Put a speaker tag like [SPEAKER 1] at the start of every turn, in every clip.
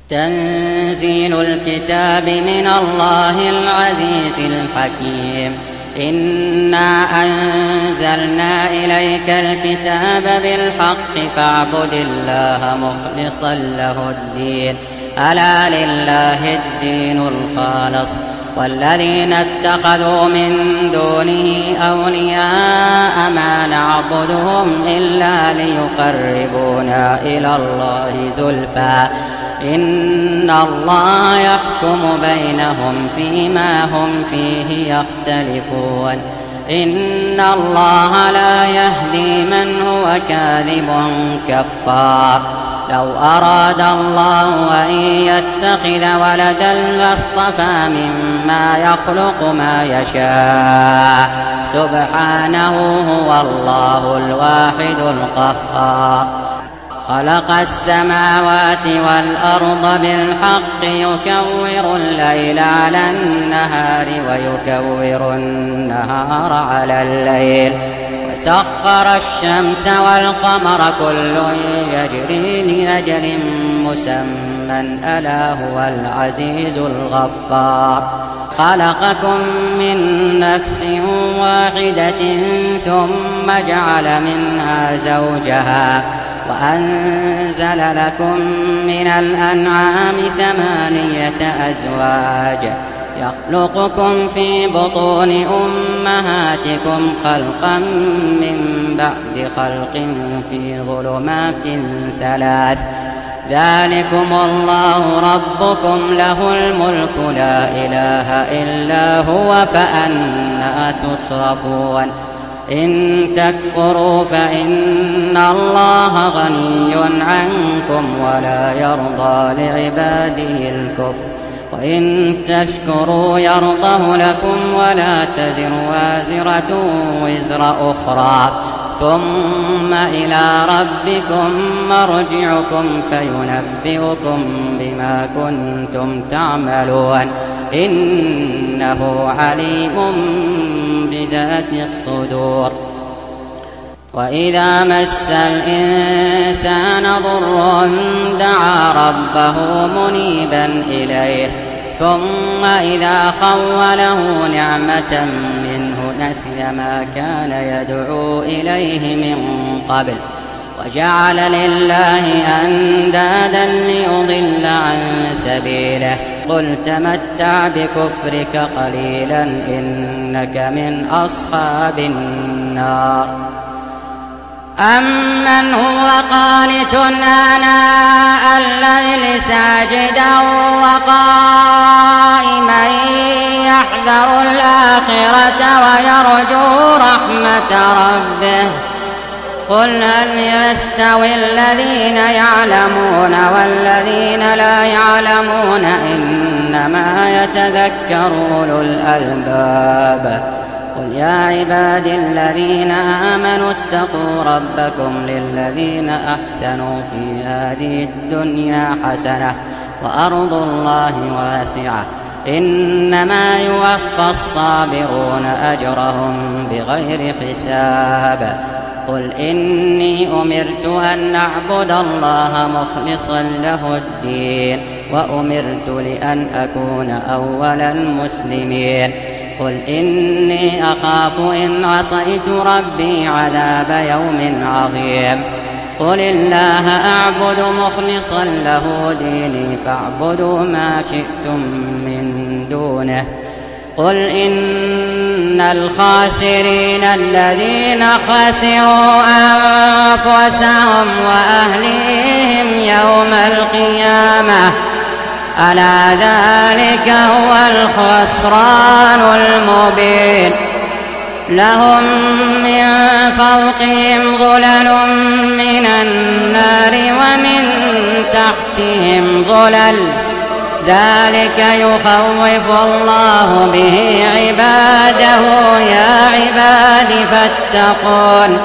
[SPEAKER 1] تنزيل الكتاب من الله العزيز الحكيم. إنا أنزلنا إليك الكتاب بالحق فاعبد الله مخلصا له الدين ألا لله الدين الخالص والذين اتخذوا من دونه أولياء ما نعبدهم إلا ليقربونا إلى الله زلفى إن الله يحكم بينهم فيما هم فيه يختلفون إن الله لا يهدي من هو كاذب كفار. لو أراد الله أن يتخذ ولدا لاصطفى مما يخلق ما يشاء سبحانه هو الله الواحد القهار. خلق السماوات والأرض بالحق يكور الليل على النهار ويكور النهار على الليل وسخر الشمس والقمر كل يجري لأجل مسمى ألا هو العزيز الغفار. خلقكم من نفس واحدة ثم جعل منها زوجها وأنزل لكم من الأنعام 8 أزواج يخلقكم في بطون أمهاتكم خلقا من بعد خلق في ظلمات 3 ذلكم الله ربكم له الملك لا إله إلا هو فأنى تصرفون. إن تكفروا فإن الله غني عنكم ولا يرضى لعباده الكفر وإن تشكروا يرضه لكم ولا تزر وازرة وزر أخرى ثم إلى ربكم مرجعكم فينبئكم بما كنتم تعملون إنه عليم بذات الصدور. وإذا مس الإنسان ضر دعا ربه منيبا إليه ثم إذا خوله نعمة منه نسي ما كان يدعو إليه من قبل وجعل لله أندادا ليضل عن سبيله قل تمتع بكفرك قليلا إنك من أصحاب النار. أمن هو قانت آناء الليل ساجدا وقائما يحذر الآخرة ويرجو رحمة ربه قل هل يستوي الذين يعلمون والذين لا يعلمون إنما يتذكر أولو الألباب. قل يا عبادي الذين آمنوا اتقوا ربكم للذين أحسنوا في هذه الدنيا حسنة وأرض الله واسعة إنما يوفى الصابرون أجرهم بغير حساب. قل إني أمرت أن أعبد الله مخلصا له الدين وأمرت لأن أكون أول المسلمين. قل إني أخاف إن عصيت ربي عذاب يوم عظيم. قل الله أعبد مخلصا له ديني فاعبدوا ما شئتم من دونه. قل إن الخاسرين الذين خسروا أنفسهم وأهليهم يوم القيامة ألا ذلك هو الخسران المبين. لهم من فوقهم ظلل من النار ومن تحتهم ظلل ذلك يخوف الله به عباده يا عباد فاتقون.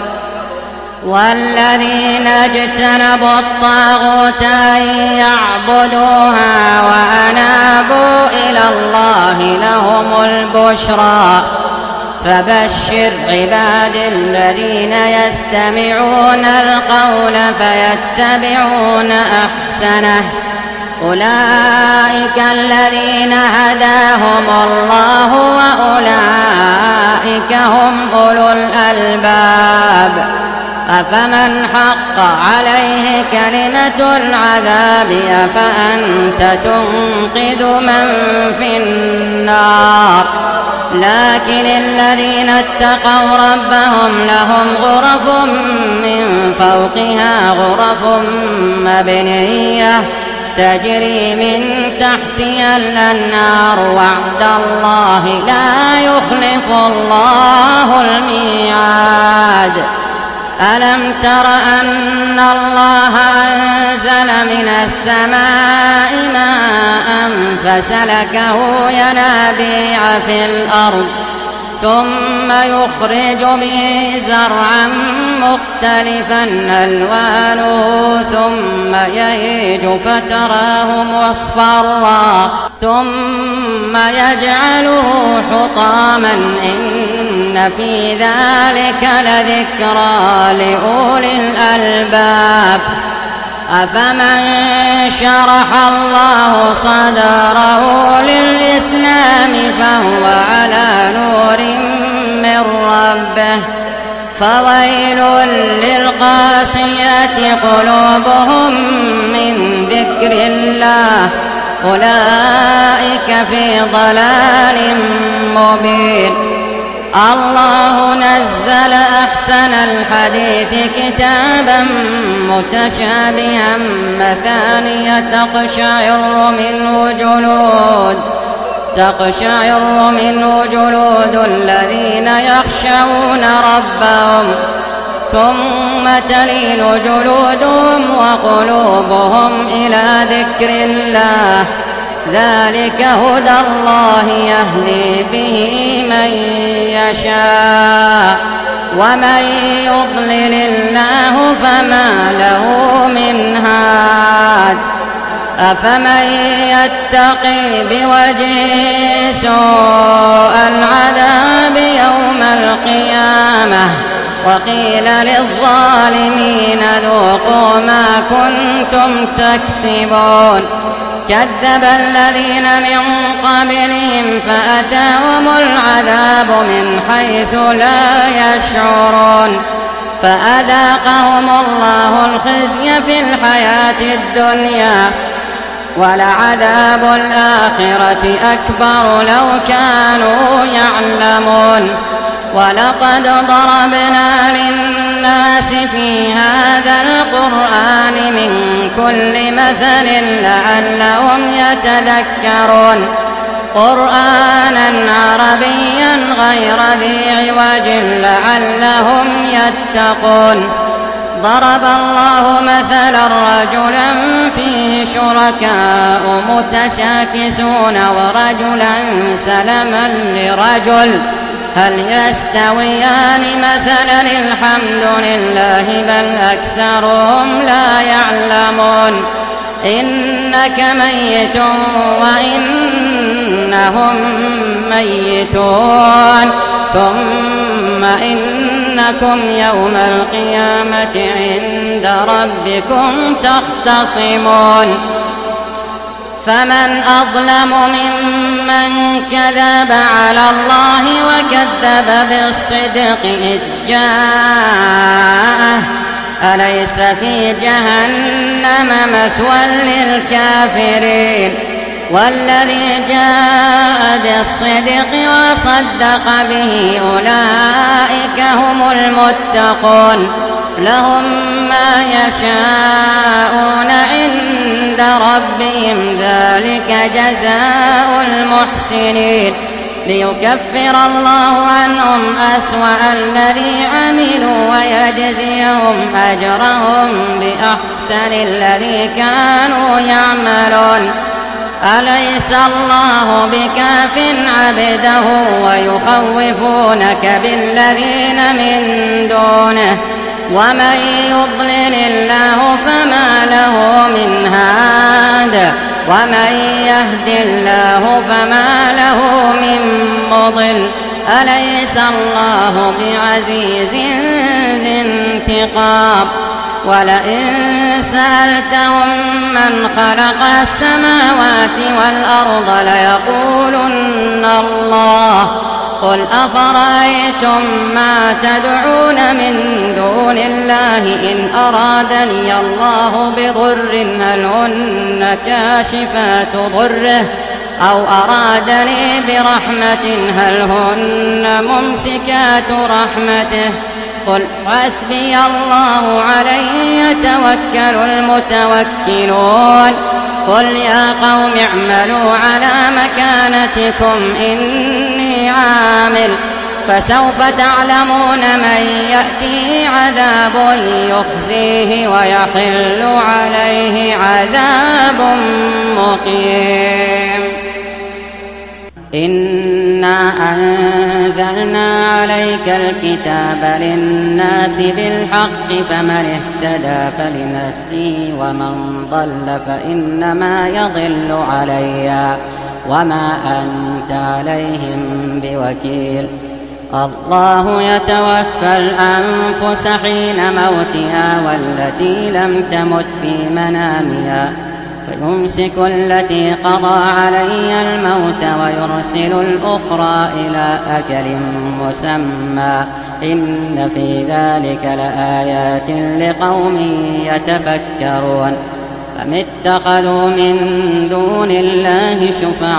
[SPEAKER 1] والذين اجتنبوا الطاغوت أن يعبدوها وأنابوا إلى الله لهم البشرى فبشر عباد الذين يستمعون القول فيتبعون أحسنه أولئك الذين هداهم الله وأولئك هم أولو الألباب أفمن حق عليه كلمة العذاب أفأنت تنقذ من في النار لكن الذين اتقوا ربهم لهم غرف من فوقها غرف مبنية تجري من تحتها الأنهار وعد الله لا يخلف الله الميعاد ألم تر أن الله أنزل من السماء ماء فسلكه ينابيع في الأرض ثم يخرج به زرعا مختلفا ألوانه ثم يهيج فتراه مصفرا ثم يجعله حطاما إن في ذلك لذكرى لأولي الألباب أفمن شرح الله صدره للإسلام فهو على نور من ربه فويل للقاسية قلوبهم من ذكر الله أولئك في ضلال مبين الله نزل أحسن الحديث كتابا متشابها مثانية تقشعر منه جلود الذين يخشون ربهم ثم تلين جلودهم وقلوبهم إلى ذكر الله ذلك هدى الله يهدي به من يشاء ومن يضلل الله فما له من هاد أفمن يتقي بوجهه سوء العذاب يوم القيامة وقيل للظالمين ذوقوا ما كنتم تكسبون كذب الذين من قبلهم فأتاهم العذاب من حيث لا يشعرون فأذاقهم الله الخزي في الحياة الدنيا ولعذاب الآخرة أكبر لو كانوا يعلمون ولقد ضربنا للناس في هذا القرآن من كل مثل لعلهم يتذكرون قرآنا عربيا غير ذي عوج لعلهم يتقون ضرب الله مثلا رجلا فيه شركاء متشاكسون ورجلا سلما لرجل هل يستويان مثلا الحمد لله بل أكثرهم لا يعلمون إنك ميت وإنهم ميتون ثم إنكم يوم القيامة عند ربكم تختصمون فمن أظلم ممن كذب على الله وكذب بالصدق إذ جاءه أليس في جهنم مثوى للكافرين والذي جاء بالصدق وصدق به أولئك هم المتقون لهم ما يشاءون عند ربهم ذلك جزاء المحسنين ليكفر الله عنهم أسوأ الذي عملوا ويجزيهم أجرهم بأحسن الذي كانوا يعملون أليس الله بكاف عبده ويخوفونك بالذين من دونه ومن يضلل الله فما له من هاد ومن يهد الله فما له من مضل أليس الله بعزيز ذي انتقام ولئن سألتهم من خلق السماوات والأرض ليقولن الله قل أفرأيتم ما تدعون من دون الله إن أرادني الله بضر هل هن كاشفات ضره أو أرادني برحمة هل هن ممسكات رحمته قل حسبي الله عليه يتوكل المتوكلون قل يا قوم اعملوا على مكانتكم إني عامل فسوف تعلمون من يأتيه عذاب يخزيه ويحل عليه عذاب مقيم إنا أنزلنا عليك الكتاب للناس بالحق فمن اهتدى فلنفسه ومن ضل فإنما يضل عليها وما أنت عليهم بوكيل الله يتوفى الأنفس حين موتها والتي لم تمت في منامها فيمسك التي قضى عليها الموت ويرسل الأخرى إلى أجل مسمى إن في ذلك لآيات لقوم يتفكرون أم اتخذوا من دون الله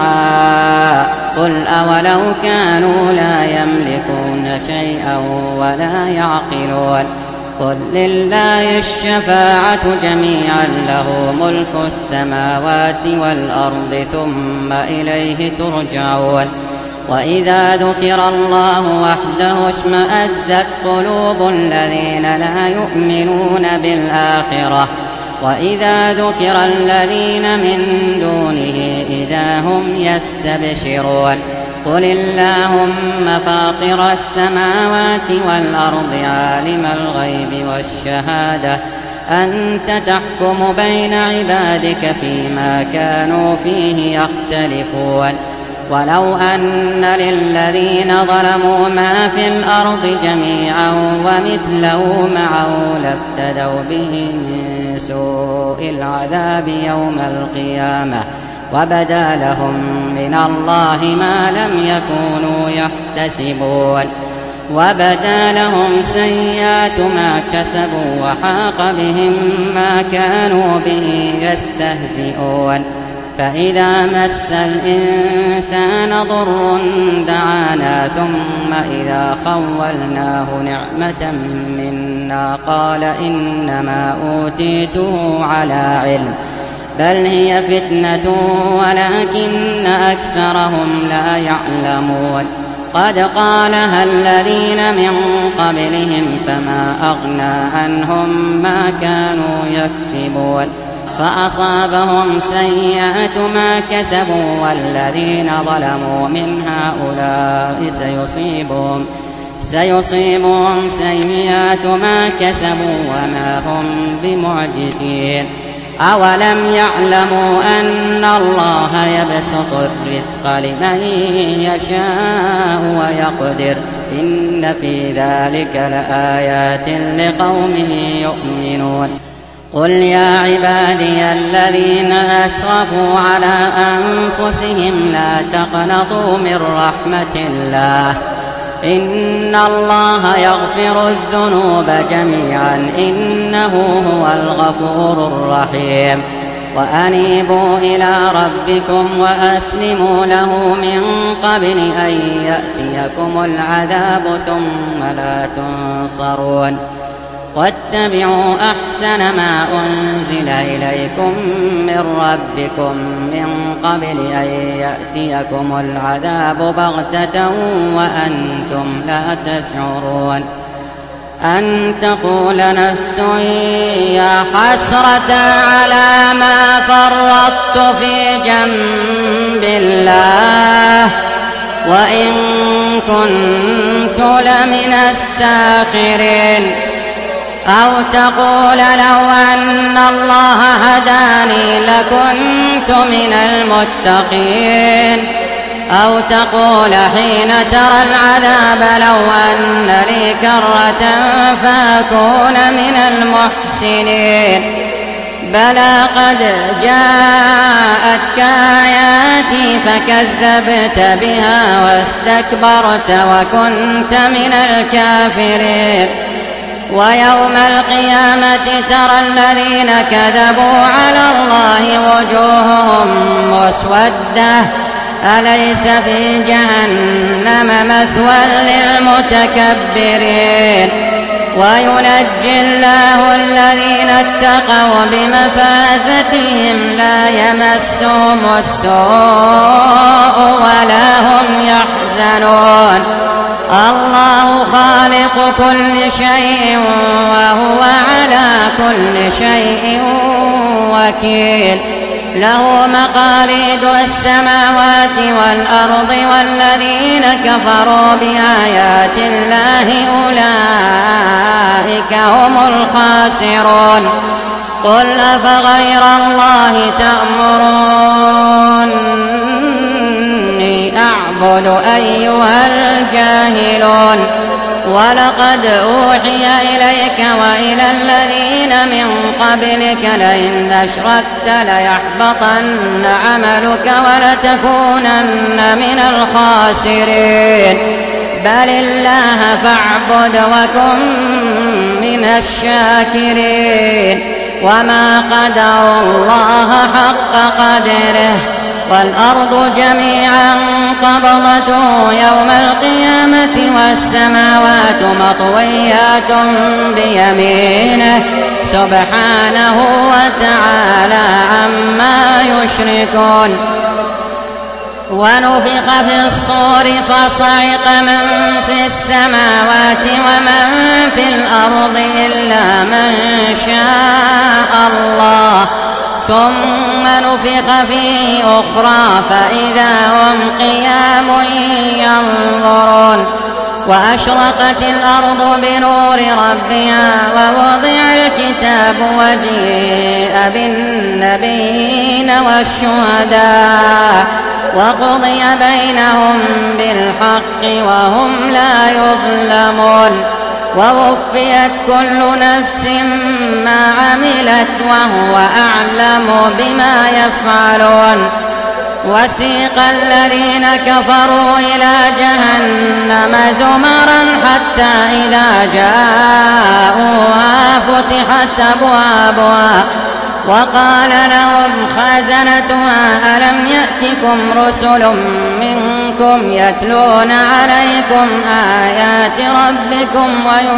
[SPEAKER 1] شفعاء قل أولو كانوا لا يملكون شيئا ولا يعقلون قل لله الشفاعة جميعا له ملك السماوات والأرض ثم إليه ترجعون وإذا ذكر الله وحده اشمأزت قلوب الذين لا يؤمنون بالآخرة وإذا ذكر الذين من دونه إذا هم يستبشرون قل اللهم فاطر السماوات والأرض عالم الغيب والشهادة أنت تحكم بين عبادك فيما كانوا فيه يختلفون ولو أن للذين ظلموا ما في الأرض جميعا ومثله معه لافتدوا به من سوء العذاب يوم القيامة وبدا لهم من الله ما لم يكونوا يحتسبون وبدا لهم سيئات ما كسبوا وحاق بهم ما كانوا به يستهزئون فإذا مس الإنسان ضر دعانا ثم إذا خولناه نعمة منا قال إنما أوتيته على علم بل هي فتنة ولكن أكثرهم لا يعلمون قد قالها الذين من قبلهم فما أغنى عنهم ما كانوا يكسبون فأصابهم سيئات ما كسبوا والذين ظلموا من هؤلاء سيصيبهم سيئات ما كسبوا وما هم بمعجزين أولم يعلموا أن الله يبسط الرزق لمن يشاء ويقدر إن في ذلك لآيات لقوم يؤمنون قل يا عبادي الذين أسرفوا على أنفسهم لا تقنطوا من رحمة الله إن الله يغفر الذنوب جميعا إنه هو الغفور الرحيم وأنيبوا إلى ربكم وأسلموا له من قبل أن يأتيكم العذاب ثم لا تنصرون واتبعوا أحسن ما أنزل إليكم من ربكم من قبل أن يأتيكم العذاب بغتة وأنتم لا تشعرون أن تقول نفس يا حسرة على ما فرطت في جنب الله وإن كنت لمن الساخرين أو تقول لو أن الله هداني لكنت من المتقين أو تقول حين ترى العذاب لو أن لي كرة فأكون من المحسنين بلى قد جاءتك آياتي فكذبت بها واستكبرت وكنت من الكافرين ويوم القيامة ترى الذين كذبوا على الله وجوههم مسودة أليس في جهنم مثوى للمتكبرين وينجي الله الذين اتقوا بمفازتهم لا يمسهم السوء ولا هم يحزنون الله خالق كل شيء وهو على كل شيء وكيل له مقاليد السماوات والأرض والذين كفروا بآيات الله أولئك هم الخاسرون قل أفغير الله تأمروني أعبد أيها الجاهلون ولقد أوحي إليك وإلى الذين من قبلك لئن أشركت ليحبطن عملك ولتكونن من الخاسرين بل الله فاعبد وكن من الشاكرين وما قدروا الله حق قدره والأرض جميعا قبضته يوم القيامة والسماوات مطويات بيمينه سبحانه وتعالى عما يشركون ونفخ في الصور فصعق من في السماوات ومن في الأرض إلا من شاء الله ثم نفخ فيه أخرى فإذا هم قيام ينظرون وأشرقت الأرض بنور ربها ووضع الكتاب وجيء بالنبيين والشهداء وقضي بينهم بالحق وهم لا يظلمون ووفيت كل نفس ما عملت وهو أعلم بما يفعلون وسيق الذين كفروا إلى جهنم زمرا حتى إذا جاءوها فتحت أبوابها وقال لهم خزنتها ألم يأتكم رسل منكم يتلون عليكم آيات ربكم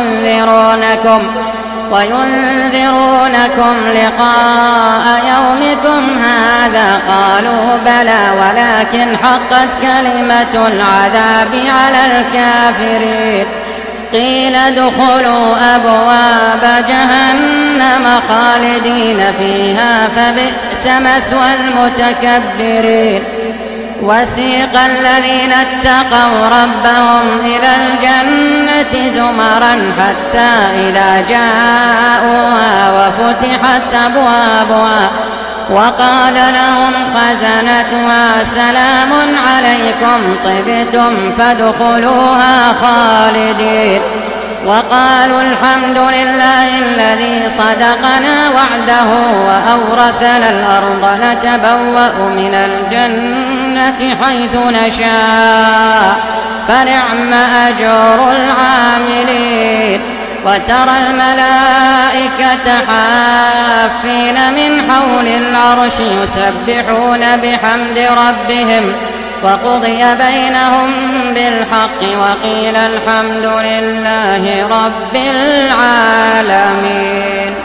[SPEAKER 1] وينذرونكم لقاء يومكم هذا قالوا بلى ولكن حقت كلمة العذاب على الكافرين قيل ادخلوا أبواب جهنم خالدين فيها فبئس مثوى المتكبرين وسيق الذين اتقوا ربهم إلى الجنة زمرا حتى إذا جاءوها وفتحت أبوابها وقال لهم خزنتها سلام عليكم طبتم فادخلوها خالدين وقالوا الحمد لله الذي صدقنا وعده وأورثنا الأرض نتبوأ من الجنة حيث نشاء فنعم أجر العاملين وترى الملائكة حافين من حول العرش يسبحون بحمد ربهم وقضي بينهم بالحق وقيل الحمد لله رب العالمين.